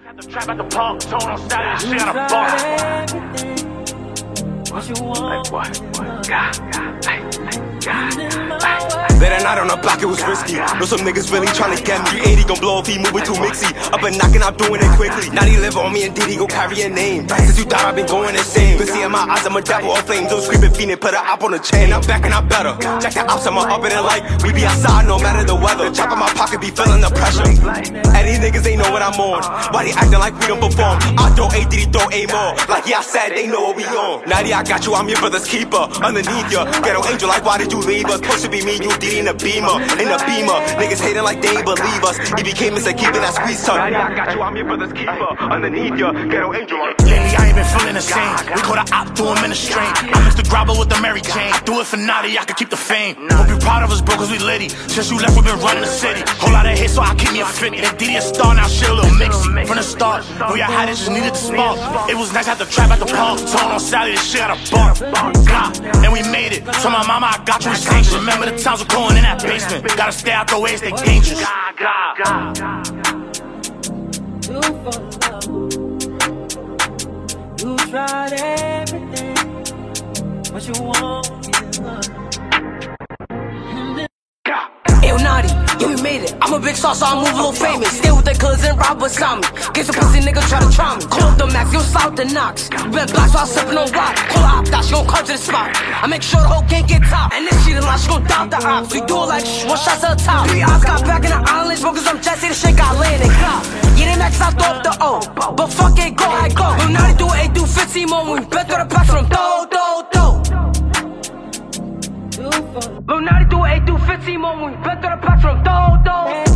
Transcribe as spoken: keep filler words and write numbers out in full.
At the trap at the park, tone on Saturday, shit out of bar. What you want? Like what? What? God, God, like, like, God, like. Late at night on the block, it was risky. Know some niggas really tryna get me. three eighty gon' blow if he moving too mixy. Up and knocking, I'm doing it quickly. Now he live on me and Diddy go carry a name. Since you thought I've been going insane. Been seeing my eyes, I'm a devil of flames. Those screaming fiendin', put a op on the chain. I'm back and I'm better. Check the ops, I'm up in it like we be outside no matter the weather. Chop in my pocket, be feeling the pressure. And these niggas ain't know what I'm on. Why they acting like we don't perform? I throw A, Diddy throw A more. Like yeah, I said, they know what we on. Natty, I got you, I'm your brother's keeper. Underneath ya, ghetto angel, like why did you leave us? Supposed to be me, you Diddy in the beamer. In the beamer, niggas hating like they ain't believe us. He became Mister Keeping that squeeze tongue. Natty, I got you, I'm your brother's keeper. Underneath ya, ghetto angel. Lately, I ain't been feeling the same. We caught a op, threw him in the strain. I mixed the grabber with the Mary Jane. I do it for Natty, I could keep the fame. Hope you proud of us, bro, cause we litty. Since you left, we been running the city. Whole lot of hits, so I keep me a fifty. And Diddy a star, now shit a little mixy. From the start, knew y'all had it, just needed the spark. It was nice at the trap at the park. Tone on Saturday, shit out of bar. God, and we made it. So my mama, I got you sanctions. Remember the times we're going in that basement. Gotta stay out the way, stay dangerous. God, God, God. You fall in love. You tried everything. What you want is love. Ayo, Natty, yeah, we made it. I'm a big star, so I move a little famous. Stay with their cousin, rob beside me. Get some pussy nigga try to try me. Call up the max, you slide the knocks. Been black, so I sippin' on rock. Call her op, that she gon' come to the spot. I make sure the whole gang get top. And if she the lie, she gon' doubt the ops. We do it like shh, one shot to the top. Three ops got back in the islands, bro, cause I'm Jesse, the shit got landed. Yeah, they max, I throw up the O. But fuck it, go, I go. Lil Natty do it, do fifteen more. When we bet through the packs from do, do, do. Lil Natty do it, do fifteen more. When we bet through the packs from do, do.